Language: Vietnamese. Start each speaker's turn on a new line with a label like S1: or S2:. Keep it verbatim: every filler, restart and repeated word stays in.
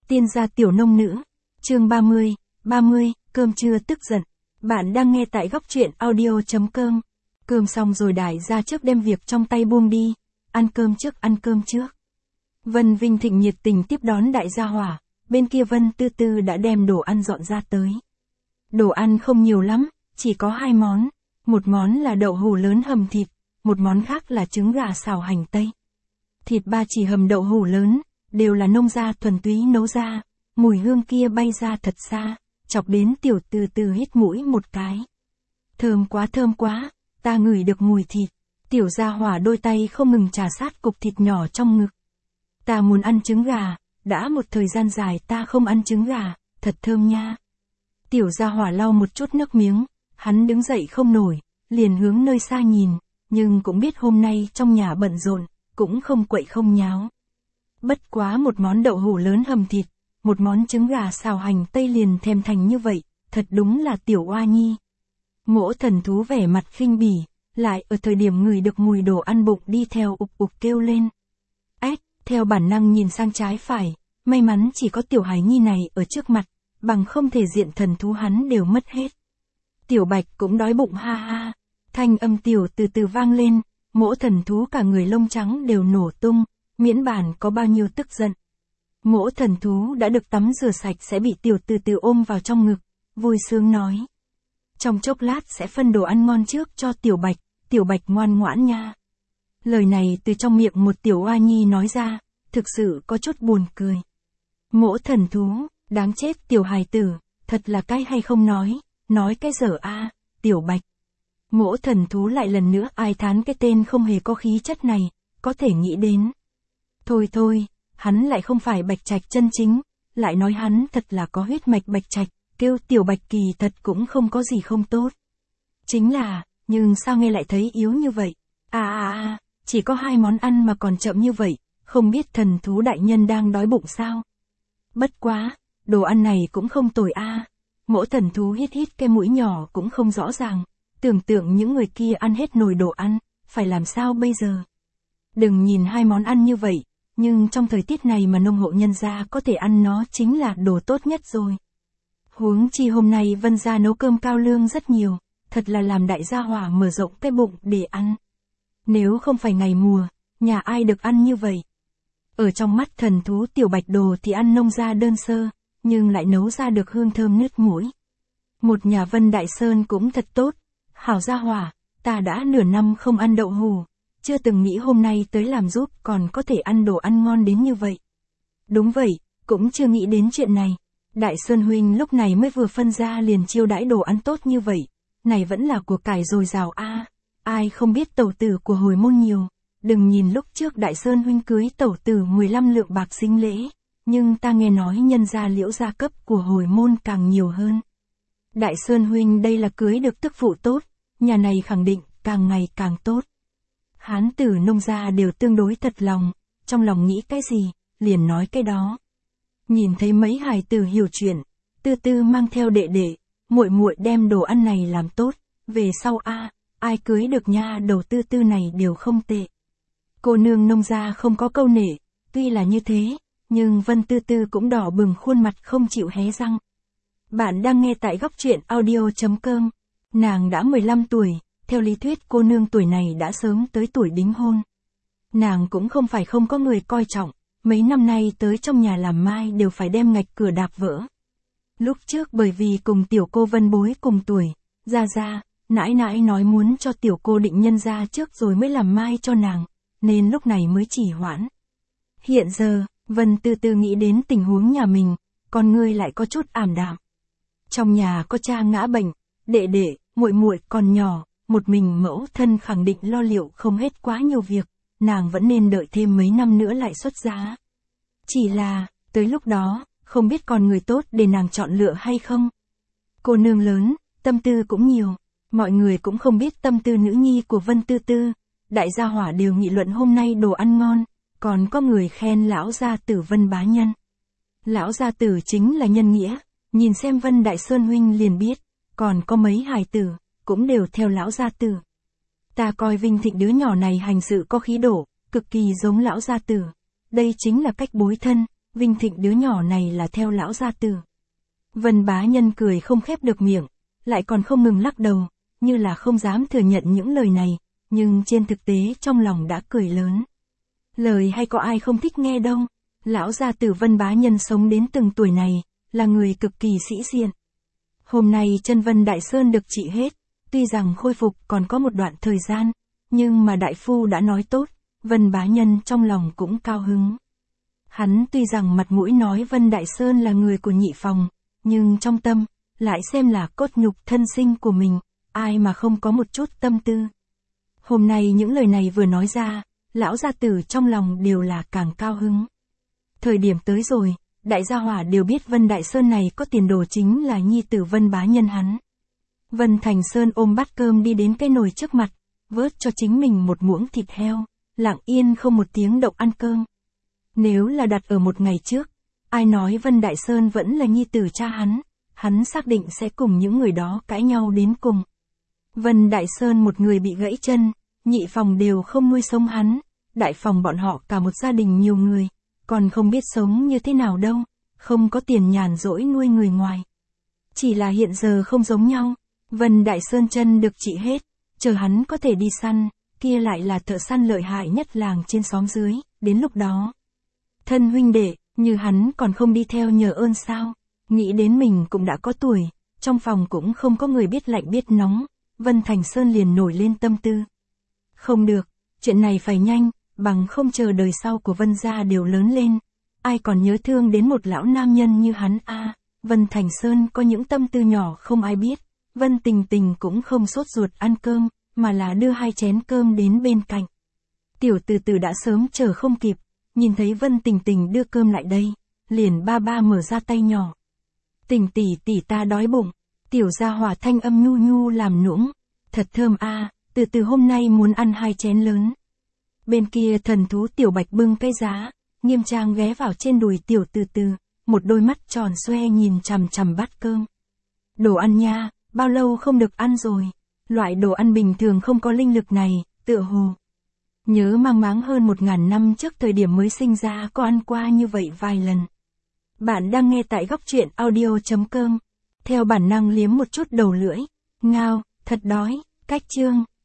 S1: Tiên gia tiểu nông nữ. Chương ba mươi, ba mươi, cơm trưa tức giận. Bạn đang nghe tại góc truyện audio.com. Cơm xong rồi đại gia trước đem việc trong tay buông đi. Ăn cơm trước, ăn cơm trước. Vân Vinh Thịnh nhiệt tình tiếp đón đại gia hỏa. Bên kia Vân Tư Tư đã đem đồ ăn dọn ra tới. Đồ ăn không nhiều lắm, chỉ có hai món. Một món là đậu hũ lớn hầm thịt, một món khác là trứng gà xào hành tây. Thịt ba chỉ hầm đậu hũ lớn, đều là nông gia thuần túy nấu ra, mùi hương kia bay ra thật xa, chọc đến tiểu Tư Tư hít mũi một cái. Thơm quá thơm quá, ta ngửi được mùi thịt, tiểu gia hỏa đôi tay không ngừng trà sát cục thịt nhỏ trong ngực. Ta muốn ăn trứng gà, đã một thời gian dài ta không ăn trứng gà, thật thơm nha. Tiểu gia hỏa lau một chút nước miếng, hắn đứng dậy không nổi, liền hướng nơi xa nhìn, nhưng cũng biết hôm nay trong nhà bận rộn, cũng không quậy không nháo. Bất quá một món đậu hũ lớn hầm thịt, một món trứng gà xào hành tây liền thèm thành như vậy, thật đúng là tiểu oa nhi. Mỗ Thần Thú vẻ mặt khinh bỉ, lại ở thời điểm ngửi được mùi đồ ăn bụng đi theo ục ục kêu lên. Ếch, theo bản năng nhìn sang trái phải, may mắn chỉ có tiểu hải nhi này ở trước mặt, bằng không thể diện thần thú hắn đều mất hết. Tiểu Bạch cũng đói bụng ha ha, thanh âm tiểu từ từ vang lên, Mỗ Thần Thú cả người lông trắng đều nổ tung, miễn bản có bao nhiêu tức giận. Mỗ Thần Thú đã được tắm rửa sạch sẽ bị tiểu từ từ ôm vào trong ngực, vui sướng nói. Trong chốc lát sẽ phân đồ ăn ngon trước cho Tiểu Bạch, Tiểu Bạch ngoan ngoãn nha. Lời này từ trong miệng một tiểu oa nhi nói ra, thực sự có chút buồn cười. Mỗ Thần Thú, đáng chết tiểu hài tử, thật là cái hay không nói, nói cái dở a, Tiểu Bạch. Mỗ Thần Thú lại lần nữa ai thán cái tên không hề có khí chất này, có thể nghĩ đến. Thôi thôi, hắn lại không phải Bạch Trạch chân chính, lại nói hắn thật là có huyết mạch Bạch Trạch, kêu Tiểu Bạch kỳ thật cũng không có gì không tốt. Chính là, nhưng sao nghe lại thấy yếu như vậy? À à à, chỉ có hai món ăn mà còn chậm như vậy, không biết thần thú đại nhân đang đói bụng sao? Bất quá, đồ ăn này cũng không tồi a. À. Mỗ Thần Thú hít hít cái mũi nhỏ cũng không rõ ràng, tưởng tượng những người kia ăn hết nồi đồ ăn, phải làm sao bây giờ? Đừng nhìn hai món ăn như vậy, nhưng trong thời tiết này mà nông hộ nhân gia có thể ăn nó chính là đồ tốt nhất rồi. Huống chi hôm nay Vân gia nấu cơm cao lương rất nhiều, thật là làm đại gia hỏa mở rộng cái bụng để ăn. Nếu không phải ngày mùa, nhà ai được ăn như vậy? Ở trong mắt thần thú Tiểu Bạch đồ thì ăn nông gia đơn sơ, nhưng lại nấu ra được hương thơm nứt mũi. Một nhà Vân Đại Sơn cũng thật tốt, hảo gia hỏa, ta đã nửa năm không ăn đậu hũ, chưa từng nghĩ hôm nay tới làm giúp còn có thể ăn đồ ăn ngon đến như vậy. Đúng vậy, cũng chưa nghĩ đến chuyện này. Đại Sơn huynh lúc này mới vừa phân ra liền chiêu đãi đồ ăn tốt như vậy, này vẫn là của cải dồi dào a. À, ai không biết tẩu tử của hồi môn nhiều, đừng nhìn lúc trước Đại Sơn huynh cưới tẩu tử mười lăm lượng bạc sinh lễ, nhưng ta nghe nói nhân gia Liễu gia cấp của hồi môn càng nhiều hơn. Đại Sơn huynh đây là cưới được tức phụ tốt, nhà này khẳng định càng ngày càng tốt. Hán tử nông gia đều tương đối thật lòng, trong lòng nghĩ cái gì, liền nói cái đó. Nhìn thấy mấy hài tử hiểu chuyện, Tư Tư mang theo đệ đệ, muội muội đem đồ ăn này làm tốt, về sau a, à, ai cưới được nha đầu Tư Tư này đều không tệ. Cô nương nông gia không có câu nể, tuy là như thế, nhưng Vân Tư Tư cũng đỏ bừng khuôn mặt không chịu hé răng. Bạn đang nghe tại góc truyện audio.com. Nàng đã mười lăm tuổi, theo lý thuyết cô nương tuổi này đã sớm tới tuổi đính hôn. Nàng cũng không phải không có người coi trọng, mấy năm nay tới trong nhà làm mai đều phải đem ngạch cửa đạp vỡ. Lúc trước bởi vì cùng tiểu cô Vân bối cùng tuổi, ra ra, nãi nãi nói muốn cho tiểu cô định nhân ra trước rồi mới làm mai cho nàng, nên lúc này mới chỉ hoãn. Hiện giờ, Vân từ từ nghĩ đến tình huống nhà mình, con ngươi lại có chút ảm đạm. Trong nhà có cha ngã bệnh, đệ đệ, muội muội còn nhỏ, một mình mẫu thân khẳng định lo liệu không hết quá nhiều việc, nàng vẫn nên đợi thêm mấy năm nữa lại xuất giá. Chỉ là, tới lúc đó, không biết còn người tốt để nàng chọn lựa hay không. Cô nương lớn, tâm tư cũng nhiều, mọi người cũng không biết tâm tư nữ nhi của Vân Tư Tư, đại gia hỏa đều nghị luận hôm nay đồ ăn ngon, còn có người khen lão gia tử Vân bá nhân. Lão gia tử chính là nhân nghĩa, nhìn xem Vân Đại Sơn huynh liền biết, còn có mấy hài tử, cũng đều theo lão gia tử. Ta coi Vinh Thịnh đứa nhỏ này hành sự có khí độ, cực kỳ giống lão gia tử. Đây chính là cách bối thân, vinh thịnh đứa nhỏ này là theo lão gia tử. Vân Bá Nhân cười không khép được miệng, lại còn không ngừng lắc đầu, như là không dám thừa nhận những lời này, nhưng trên thực tế trong lòng đã cười lớn. Lời hay có ai không thích nghe đâu, lão gia tử Vân Bá Nhân sống đến từng tuổi này, là người cực kỳ sĩ diện. Hôm nay chân Vân Đại Sơn được trị hết, tuy rằng khôi phục còn có một đoạn thời gian, nhưng mà đại phu đã nói tốt, Vân Bá Nhân trong lòng cũng cao hứng. Hắn tuy rằng mặt mũi nói Vân Đại Sơn là người của nhị phòng, nhưng trong tâm, lại xem là cốt nhục thân sinh của mình, ai mà không có một chút tâm tư. Hôm nay những lời này vừa nói ra, lão gia tử trong lòng đều là càng cao hứng. Thời điểm tới rồi, đại gia hỏa đều biết Vân Đại Sơn này có tiền đồ chính là nhi tử Vân Bá Nhân hắn. Vân Thành Sơn ôm bát cơm đi đến cái nồi trước mặt, vớt cho chính mình một muỗng thịt heo, lặng yên không một tiếng động ăn cơm. Nếu là đặt ở một ngày trước, ai nói Vân Đại Sơn vẫn là nhi tử cha hắn, hắn xác định sẽ cùng những người đó cãi nhau đến cùng. Vân Đại Sơn một người bị gãy chân, nhị phòng đều không nuôi sống hắn, đại phòng bọn họ cả một gia đình nhiều người, còn không biết sống như thế nào đâu, không có tiền nhàn rỗi nuôi người ngoài. Chỉ là hiện giờ không giống nhau, Vân Đại Sơn chân được trị hết, chờ hắn có thể đi săn, kia lại là thợ săn lợi hại nhất làng trên xóm dưới, đến lúc đó. Thân huynh đệ, như hắn còn không đi theo nhờ ơn sao, nghĩ đến mình cũng đã có tuổi, trong phòng cũng không có người biết lạnh biết nóng, Vân Thành Sơn liền nổi lên tâm tư. Không được, chuyện này phải nhanh, bằng không chờ đời sau của Vân gia đều lớn lên, ai còn nhớ thương đến một lão nam nhân như hắn a. À, Vân Thành Sơn có những tâm tư nhỏ không ai biết, Vân Tình Tình cũng không sốt ruột ăn cơm, mà là đưa hai chén cơm đến bên cạnh. Tiểu Từ Từ đã sớm chờ không kịp, nhìn thấy Vân Tình Tình đưa cơm lại đây, liền ba ba mở ra tay nhỏ. Tình tỷ tỷ ta đói bụng, tiểu gia hỏa thanh âm nhu nhu làm nũng, thật thơm a, à, Từ Từ hôm nay muốn ăn hai chén lớn. Bên kia thần thú Tiểu Bạch bưng cái giá, nghiêm trang ghé vào trên đùi Tiểu Từ Từ, một đôi mắt tròn xoe nhìn chằm chằm bát cơm. Đồ ăn nha, bao lâu không được ăn rồi, loại đồ ăn bình thường không có linh lực này, tựa hồ. Nhớ mang máng hơn một ngàn năm trước thời điểm mới sinh ra có ăn qua như vậy vài lần. Bạn đang nghe tại góc truyện audio chấm com. Theo bản năng liếm một chút đầu lưỡi. Ngao, thật đói, cách chương.